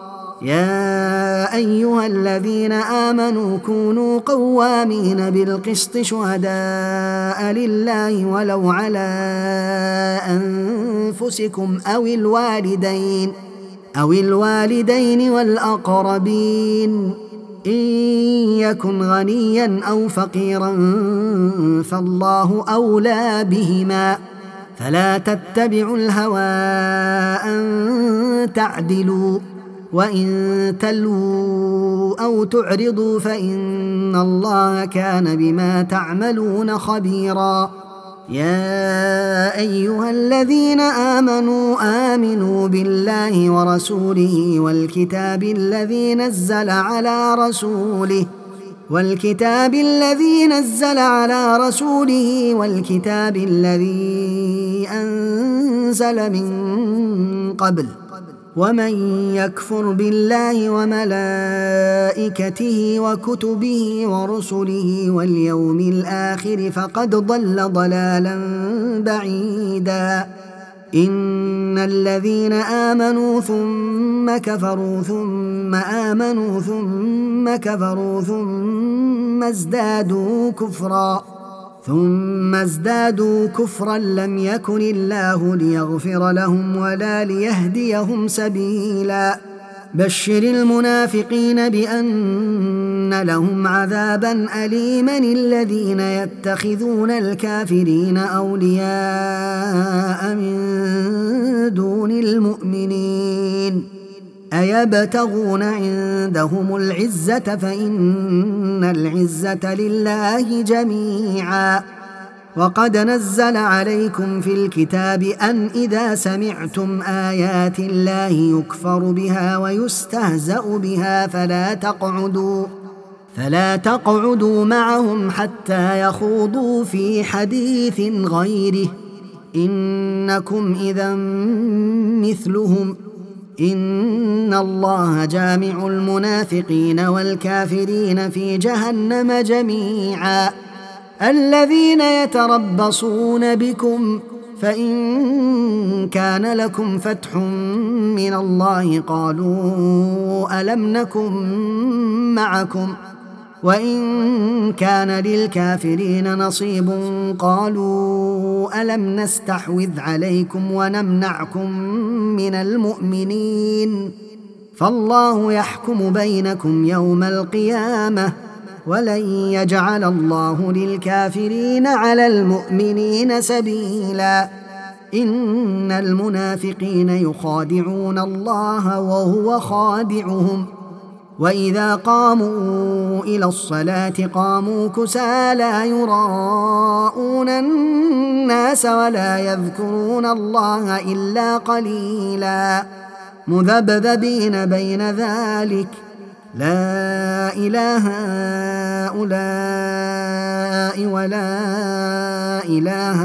يا أيها الذين آمنوا كونوا قوامين بالقسط شهداء لله ولو على أنفسكم أو الوالدين والأقربين إن يكن غنيا أو فقيرا فالله أولى بهما فلا تتبعوا الهوى أن تعدلوا وإن تلووا أو تعرضوا فإن الله كان بما تعملون خبيرا. يا أيها الذين آمنوا بالله ورسوله والكتاب الذي نزل على رسوله والكتاب الذي أنزل من قبل ومن يكفر بالله وملائكته وكتبه ورسله واليوم الآخر فقد ضل ضلالا بعيدا. إن الذين آمنوا ثم كفروا ثم آمنوا ثم كفروا ثم ازدادوا كفرا لم يكن الله ليغفر لهم ولا ليهديهم سبيلا. بشر المنافقين بأن لهم عذابا أليما الذين يتخذون الكافرين أولياء من دون المؤمنين أيبتغون عندهم العزة فإن العزة لله جميعا. وقد نزل عليكم في الكتاب أن إذا سمعتم آيات الله يكفر بها ويستهزأ بها فلا تقعدوا معهم حتى يخوضوا في حديث غيره إنكم إذا مثلهم إن الله جامع المنافقين والكافرين في جهنم جميعا. الذين يتربصون بكم فإن كان لكم فتح من الله قالوا ألم نكن معكم وإن كان للكافرين نصيب قالوا ألم نستحوذ عليكم ونمنعكم من المؤمنين فالله يحكم بينكم يوم القيامة ولن يجعل الله للكافرين على المؤمنين سبيلا. إن المنافقين يخادعون الله وهو خادعهم وإذا قاموا إلى الصلاة قاموا كسالى يراءون الناس ولا يذكرون الله إلا قليلا مذبذبين بين ذلك لا إله هؤلاء ولا إله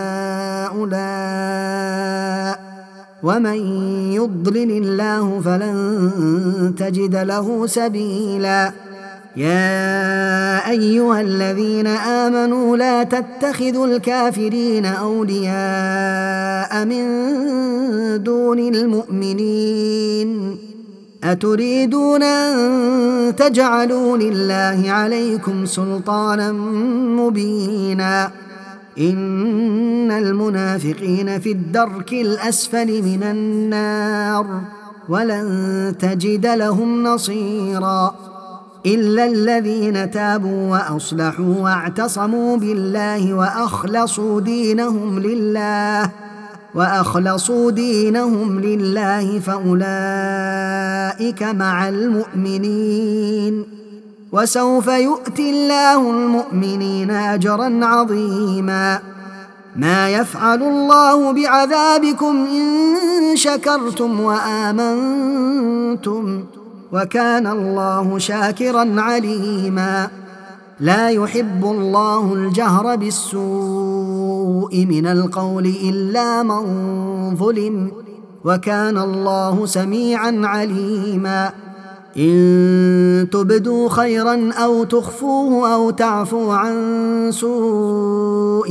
هؤلاء ومن يضلل الله فلن تجد له سبيلا. يا أيها الذين آمنوا لا تتخذوا الكافرين أولياء من دون المؤمنين أتريدون أن تجعلوا لله عليكم سلطانا مبينا. إن المنافقين في الدرك الأسفل من النار ولن تجد لهم نصيرا إلا الذين تابوا وأصلحوا واعتصموا بالله وأخلصوا دينهم لله فأولئك مع المؤمنين وسوف يؤتي الله المؤمنين أجرا عظيما. ما يفعل الله بعذابكم إن شكرتم وآمنتم وكان الله شاكرا عليما. لا يحب الله الجهر بالسوء من القول إلا من ظلم وكان الله سميعا عليما. إن تبدوا خيرا أو تخفوه أو تعفوا عن سوء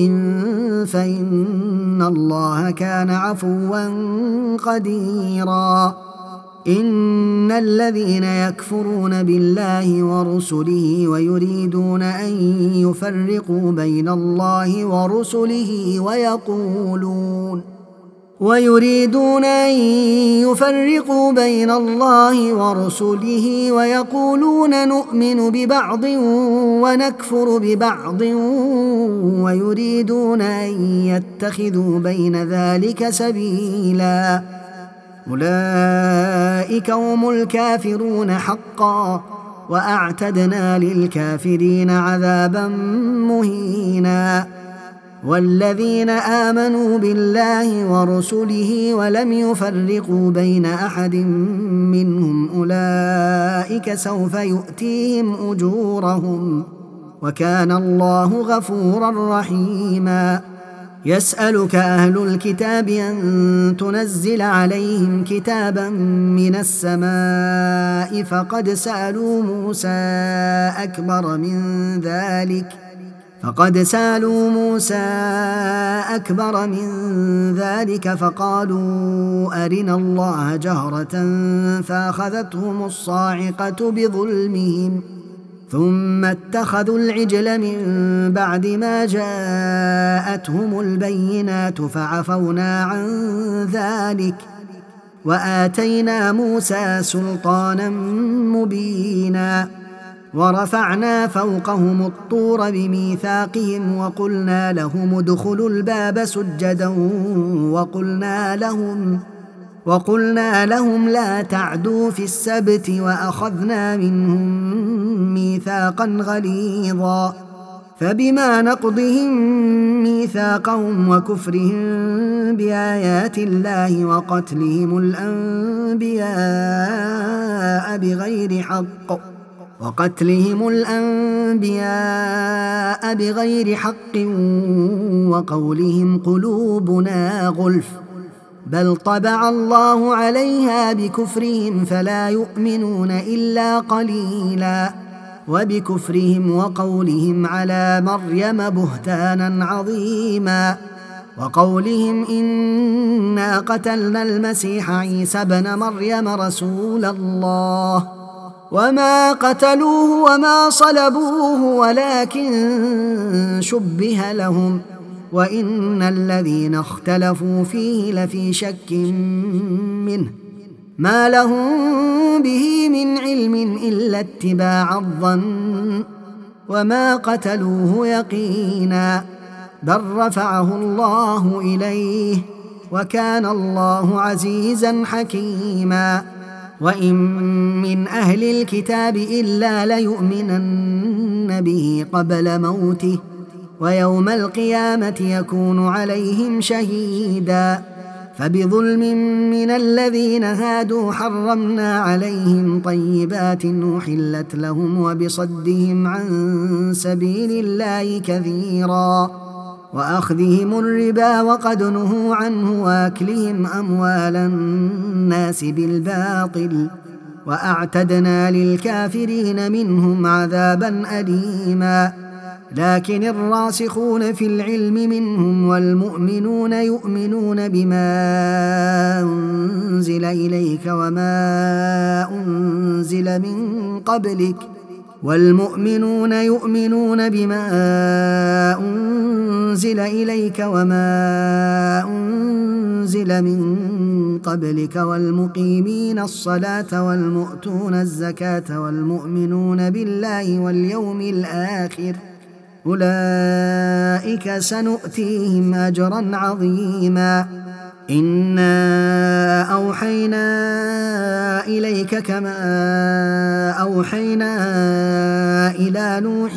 فإن الله كان عفوا قديرا. إن الذين يكفرون بالله ورسله ويريدون أن يفرقوا بين الله ورسله ويقولون نؤمن ببعض ونكفر ببعض ويريدون أن يتخذوا بين ذلك سبيلا أولئك هم الكافرون حقا وأعتدنا للكافرين عذابا مهينا والذين آمنوا بالله ورسله ولم يفرقوا بين أحد منهم أولئك سوف يؤتيهم أجورهم وكان الله غفورا رحيما يسألك أهل الكتاب أن تنزل عليهم كتابا من السماء فقد سألوا موسى أكبر من ذلك فقالوا أرنا الله جهرة فأخذتهم الصاعقة بظلمهم ثم اتخذوا العجل من بعد ما جاءتهم البينات فعفونا عن ذلك وآتينا موسى سلطانا مبينا ورفعنا فوقهم الطور بميثاقهم وقلنا لهم ادخلوا الباب سجدا وقلنا لهم لا تعدوا في السبت وأخذنا منهم ميثاقا غليظا فبما نقضهم ميثاقهم وكفرهم بآيات الله وقتلهم الأنبياء بغير حق وقولهم قلوبنا غلف بل طبع الله عليها بكفرهم فلا يؤمنون إلا قليلا وبكفرهم وقولهم على مريم بهتانا عظيما وقولهم إنا قتلنا المسيح عيسى ابن مريم رسول الله وما قتلوه وما صلبوه ولكن شبه لهم وإن الذين اختلفوا فيه لفي شك منه ما لهم به من علم إلا اتباع الظن وما قتلوه يقينا بل رفعه الله إليه وكان الله عزيزا حكيما وإن من أهل الكتاب إلا ليؤمنن به قبل موته ويوم القيامة يكون عليهم شهيدا فبظلم من الذين هادوا حرمنا عليهم طيبات أحلت لهم وبصدهم عن سبيل الله كثيرا وأخذهم الربا وقد نهوا عنه وأكلهم أموال الناس بالباطل وأعتدنا للكافرين منهم عذابا أليما لكن الراسخون في العلم منهم والمؤمنون يؤمنون بما أنزل إليك وما أنزل من قبلك والمقيمين الصلاة والمؤتون الزكاة والمؤمنون بالله واليوم الآخر أولئك سنؤتيهم أجرا عظيما إنا أوحينا إليك كما أوحينا إلى نوح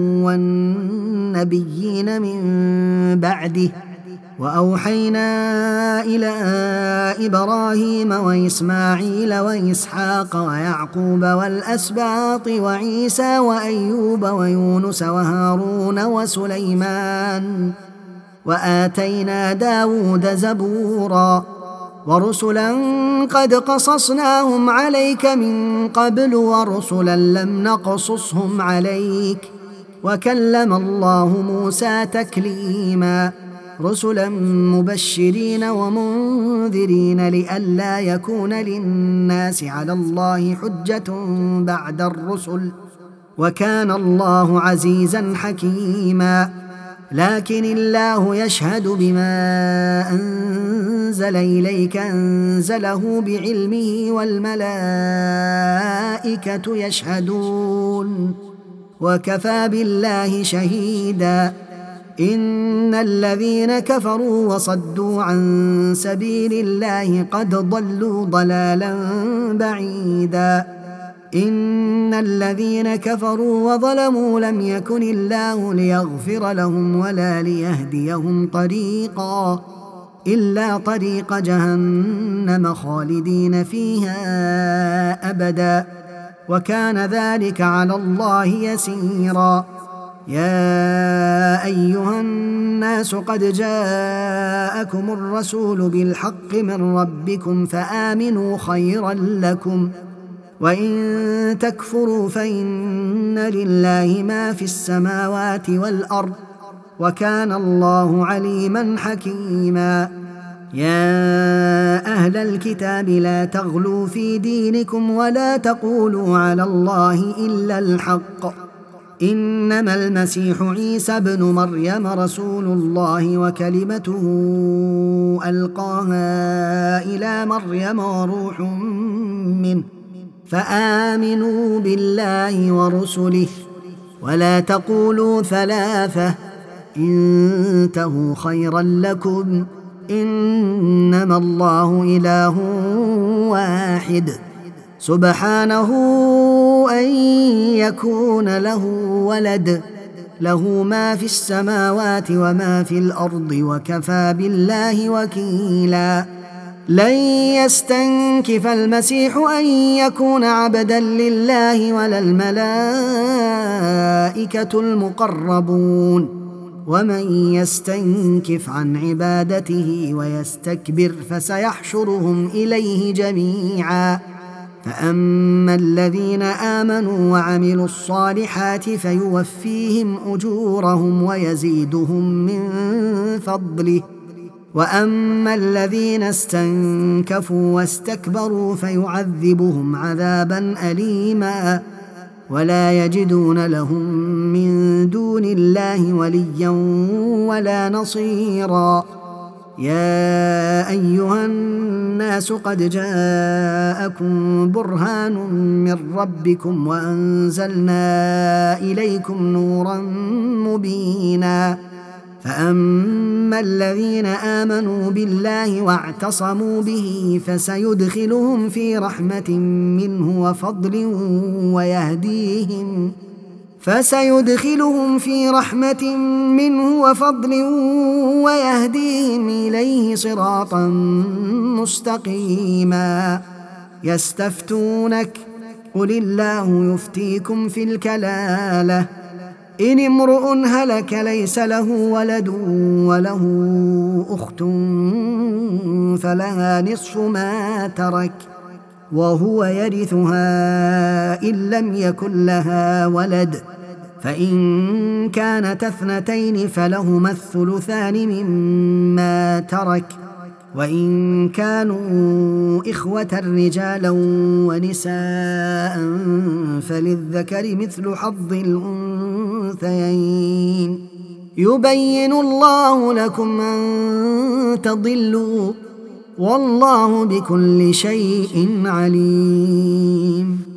والنبيين من بعده وأوحينا إلى إبراهيم وإسماعيل وإسحاق ويعقوب والأسباط وعيسى وأيوب ويونس وهارون وسليمان وآتينا داود زبورا ورسلا قد قصصناهم عليك من قبل ورسلا لم نقصصهم عليك وكلم الله موسى تكليما رسلا مبشرين ومنذرين لئلا يكون للناس على الله حجة بعد الرسل، وكان الله عزيزا حكيما. لكن الله يشهد بما أنزل إليك أنزله بعلمه والملائكة يشهدون وكفى بالله شهيدا. إن الذين كفروا وصدوا عن سبيل الله قد ضلوا ضلالا بعيدا. إن الذين كفروا وظلموا لم يكن الله ليغفر لهم ولا ليهديهم طريقا إلا طريق جهنم خالدين فيها أبدا، وكان ذلك على الله يسيرا. يا أيها الناس قد جاءكم الرسول بالحق من ربكم فآمنوا خيرا لكم، وإن تكفروا فإن لله ما في السماوات والأرض، وكان الله عليما حكيما. يا أهل الكتاب لا تغلوا في دينكم ولا تقولوا على الله إلا الحق، إنما المسيح عيسى ابن مريم رسول الله وكلمته ألقاها إلى مريم وروح منه، فآمنوا بالله ورسله ولا تقولوا ثلاثة، انتهوا خيرا لكم، إنما الله إله واحد سبحانه أن يكون له ولد، له ما في السماوات وما في الأرض، وكفى بالله وكيلا. لن يستنكف المسيح أن يكون عبدا لله ولا الملائكة المقربون، ومن يستنكف عن عبادته ويستكبر فسيحشرهم إليه جميعا. فأما الذين آمنوا وعملوا الصالحات فيوفيهم أجورهم ويزيدهم من فضله، وأما الذين استنكفوا واستكبروا فيعذبهم عذابا أليما، ولا يجدون لهم من دون الله وليا ولا نصيرا. يا أيها الناس قد جاءكم برهان من ربكم وأنزلنا إليكم نورا مبينا. فأما الذين آمنوا بالله واعتصموا به فسيدخلهم في رحمة منه وفضل ويهديهم إليه صراطا مستقيما. يستفتونك قل الله يفتيكم في الكلالة، إن امرؤ هلك ليس له ولد وله أخت فلها نصف ما ترك وهو يرثها إن لم يكن لها ولد، فإن كانت اثنتين فلهما الثلثان مما ترك، وإن كانوا إخوة رجالا ونساء فللذكر مثل حظ الأنثيين. يبين الله لكم أن تضلوا، والله بكل شيء عليم.